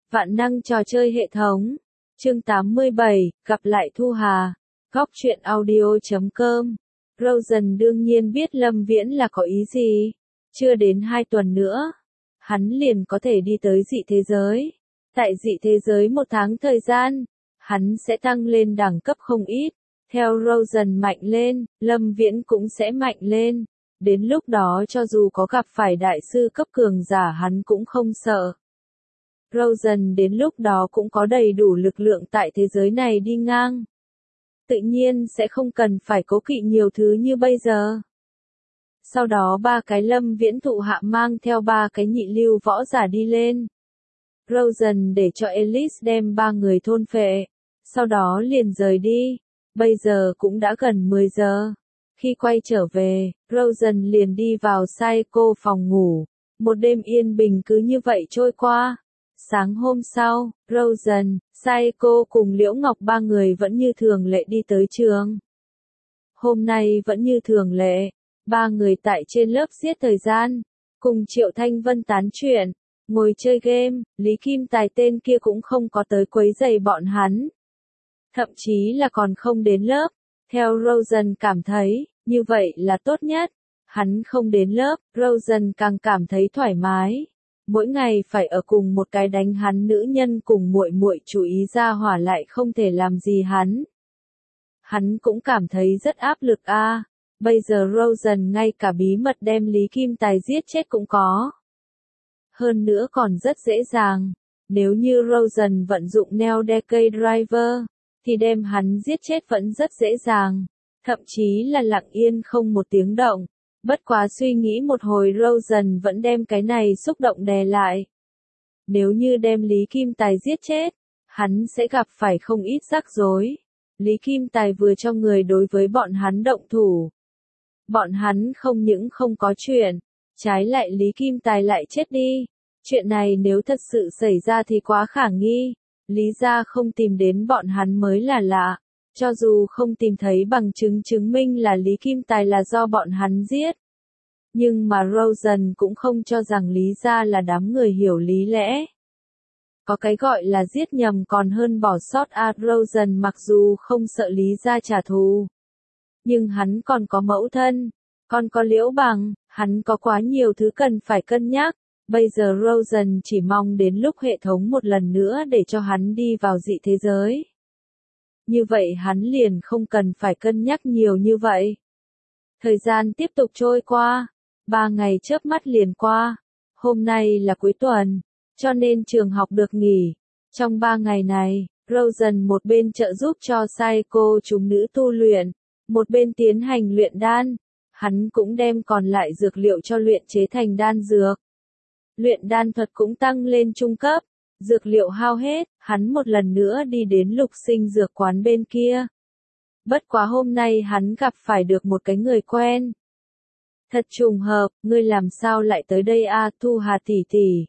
Vạn năng trò chơi hệ thống. Chương 87, gặp lại Thu Hà. Góc truyện audio.com. Rosen đương nhiên biết Lâm Viễn là có ý gì. Chưa đến 2 tuần nữa, hắn liền có thể đi tới dị thế giới. Tại dị thế giới 1 tháng thời gian, hắn sẽ tăng lên đẳng cấp không ít. Theo Rosen mạnh lên, Lâm Viễn cũng sẽ mạnh lên. Đến lúc đó cho dù có gặp phải đại sư cấp cường giả hắn cũng không sợ. Rosen đến lúc đó cũng có đầy đủ lực lượng tại thế giới này đi ngang. Tự nhiên sẽ không cần phải cố kỵ nhiều thứ như bây giờ. Sau đó 3 cái Lâm Viễn thụ hạ mang theo 3 cái nhị lưu võ giả đi lên. Rosen để cho Elise đem 3 người thôn phệ. Sau đó liền rời đi. Bây giờ cũng đã gần 10 giờ. Khi quay trở về, Rosen liền đi vào Psycho phòng ngủ. Một đêm yên bình cứ như vậy trôi qua. Sáng hôm sau, Rosen, Psycho cùng Liễu Ngọc 3 người vẫn như thường lệ đi tới trường. Hôm nay vẫn như thường lệ, 3 người tại trên lớp giết thời gian, cùng Triệu Thanh Vân tán chuyện, ngồi chơi game, Lý Kim Tài tên kia cũng không có tới quấy rầy bọn hắn. Thậm chí là còn không đến lớp, theo Rosen cảm thấy, như vậy là tốt nhất. Hắn không đến lớp, Rosen càng cảm thấy thoải mái. Mỗi ngày phải ở cùng một cái đánh hắn nữ nhân cùng muội muội chú ý ra hỏa lại không thể làm gì hắn. Hắn cũng cảm thấy rất áp lực a. Bây giờ Rosen ngay cả bí mật đem Lý Kim Tài giết chết cũng có. Hơn nữa còn rất dễ dàng. Nếu như Rosen vận dụng Neo Decay Driver, thì đem hắn giết chết vẫn rất dễ dàng. Thậm chí là lặng yên không một tiếng động. Bất quá suy nghĩ một hồi Rosen vẫn đem cái này xúc động đè lại. Nếu như đem Lý Kim Tài giết chết, hắn sẽ gặp phải không ít rắc rối. Lý Kim Tài vừa cho người đối với bọn hắn động thủ. Bọn hắn không những không có chuyện, trái lại Lý Kim Tài lại chết đi. Chuyện này nếu thật sự xảy ra thì quá khả nghi. Lý gia không tìm đến bọn hắn mới là lạ. Cho dù không tìm thấy bằng chứng chứng minh là Lý Kim Tài là do bọn hắn giết. Nhưng mà Rosen cũng không cho rằng Lý gia là đám người hiểu lý lẽ. Có cái gọi là giết nhầm còn hơn bỏ sót a. Rosen mặc dù không sợ Lý gia trả thù. Nhưng hắn còn có mẫu thân, còn có Liễu Bằng, hắn có quá nhiều thứ cần phải cân nhắc. Bây giờ Rosen chỉ mong đến lúc hệ thống một lần nữa để cho hắn đi vào dị thế giới. Như vậy hắn liền không cần phải cân nhắc nhiều như vậy. Thời gian tiếp tục trôi qua. 3 ngày chớp mắt liền qua. Hôm nay là cuối tuần, cho nên trường học được nghỉ. Trong 3 ngày này, Rosen một bên trợ giúp cho Psycho chúng nữ tu luyện, một bên tiến hành luyện đan. Hắn cũng đem còn lại dược liệu cho luyện chế thành đan dược. Luyện đan thuật cũng tăng lên trung cấp. Dược liệu hao hết, hắn một lần nữa đi đến Lục Sinh dược quán bên kia. Bất quá hôm nay hắn gặp phải được một cái người quen. Thật trùng hợp, ngươi làm sao lại tới đây a, Thu Hà tỷ tỷ.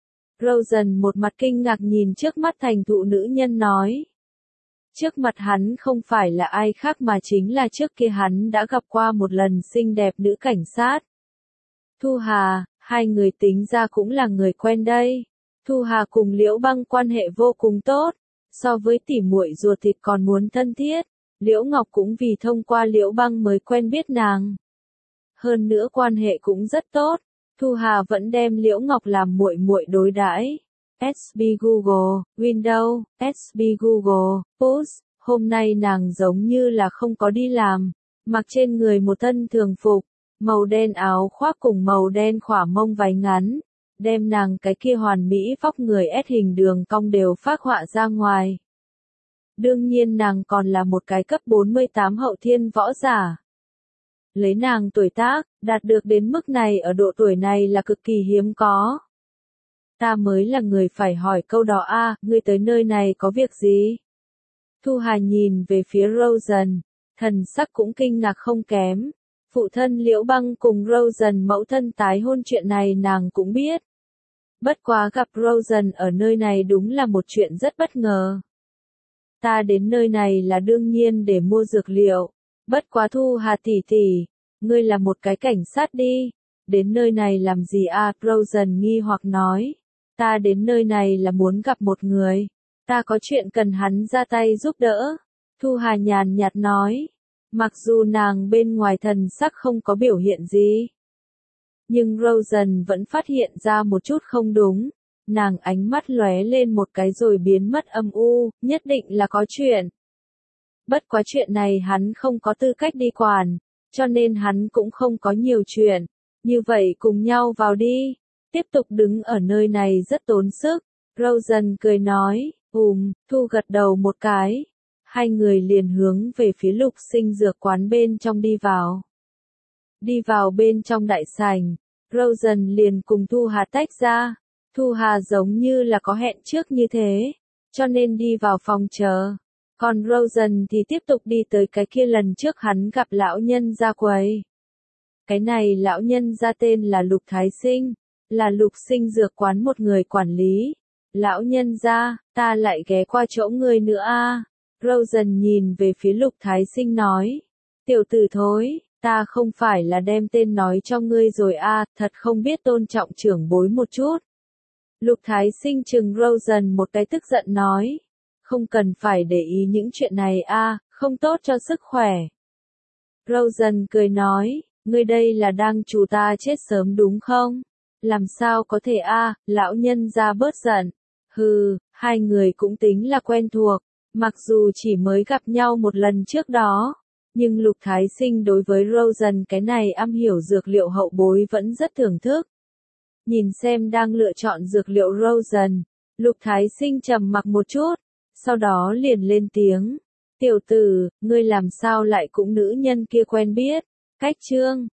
Rosen một mặt kinh ngạc nhìn trước mắt thành thụ nữ nhân nói. Trước mặt hắn không phải là ai khác mà chính là trước kia hắn đã gặp qua một lần xinh đẹp nữ cảnh sát. Thu Hà, hai người tính ra cũng là người quen đây. Thu Hà cùng Liễu Băng quan hệ vô cùng tốt, so với tỉ muội ruột thịt còn muốn thân thiết. Liễu Ngọc cũng vì thông qua Liễu Băng mới quen biết nàng. Hơn nữa quan hệ cũng rất tốt, Thu Hà vẫn đem Liễu Ngọc làm muội muội đối đãi. SB Google, Windows, SB Google, Push, hôm nay nàng giống như là không có đi làm, mặc trên người một thân thường phục, màu đen áo khoác cùng màu đen khỏa mông váy ngắn. Đem nàng cái kia hoàn mỹ vóc người S hình đường cong đều phác họa ra ngoài. Đương nhiên nàng còn là một cái cấp 48 hậu thiên võ giả. Lấy nàng tuổi tác, đạt được đến mức này ở độ tuổi này là cực kỳ hiếm có. Ta mới là người phải hỏi câu đó a, ngươi tới nơi này có việc gì? Thu Hà nhìn về phía Rosen, thần sắc cũng kinh ngạc không kém. Phụ thân Liễu Băng cùng Rosen mẫu thân tái hôn chuyện này nàng cũng biết. Bất quá gặp Rosen ở nơi này đúng là một chuyện rất bất ngờ. Ta đến nơi này là đương nhiên để mua dược liệu. Bất quá Thu Hà tỷ tỷ, ngươi là một cái cảnh sát đi. Đến nơi này làm gì a? Rosen nghi hoặc nói. ta đến nơi này là muốn gặp một người. Ta có chuyện cần hắn ra tay giúp đỡ. Thu Hà nhàn nhạt nói. Mặc dù nàng bên ngoài thần sắc không có biểu hiện gì. Nhưng Rosen vẫn phát hiện ra một chút không đúng. Nàng ánh mắt lóe lên một cái rồi biến mất âm u, nhất định là có chuyện. Bất quá chuyện này hắn không có tư cách đi quản, cho nên hắn cũng không có nhiều chuyện. Như vậy cùng nhau vào đi. Tiếp tục đứng ở nơi này rất tốn sức. Rosen cười nói, Thu gật đầu một cái. Hai người liền hướng về phía Lục Sinh dược quán bên trong đi vào. Đi vào bên trong đại sảnh, Rosen liền cùng Thu Hà tách ra. Thu Hà giống như là có hẹn trước như thế, cho nên đi vào phòng chờ. Còn Rosen thì tiếp tục đi tới cái kia lần trước hắn gặp lão nhân gia quầy. Cái này lão nhân gia tên là Lục Thái Sinh, là Lục Sinh dược quán một người quản lý. Lão nhân gia, ta lại ghé qua chỗ ngươi nữa a. Rosen nhìn về phía Lục Thái Sinh nói. Tiểu tử thối, ta không phải là đem tên nói cho ngươi rồi a, thật không biết tôn trọng trưởng bối một chút. Lục Thái Sinh trừng Rosen một cái tức giận nói. Không cần phải để ý những chuyện này a, không tốt cho sức khỏe. Rosen cười nói, ngươi đây là đang trù ta chết sớm đúng không? Làm sao có thể a, lão nhân gia bớt giận. Hừ, hai người cũng tính là quen thuộc, mặc dù chỉ mới gặp nhau một lần trước đó. Nhưng Lục Thái Sinh đối với Rosen cái này am hiểu dược liệu hậu bối vẫn rất thưởng thức. Nhìn xem đang lựa chọn dược liệu Rosen, Lục Thái Sinh trầm mặc một chút, sau đó liền lên tiếng. Tiểu tử, ngươi làm sao lại cũng nữ nhân kia quen biết, cách trương.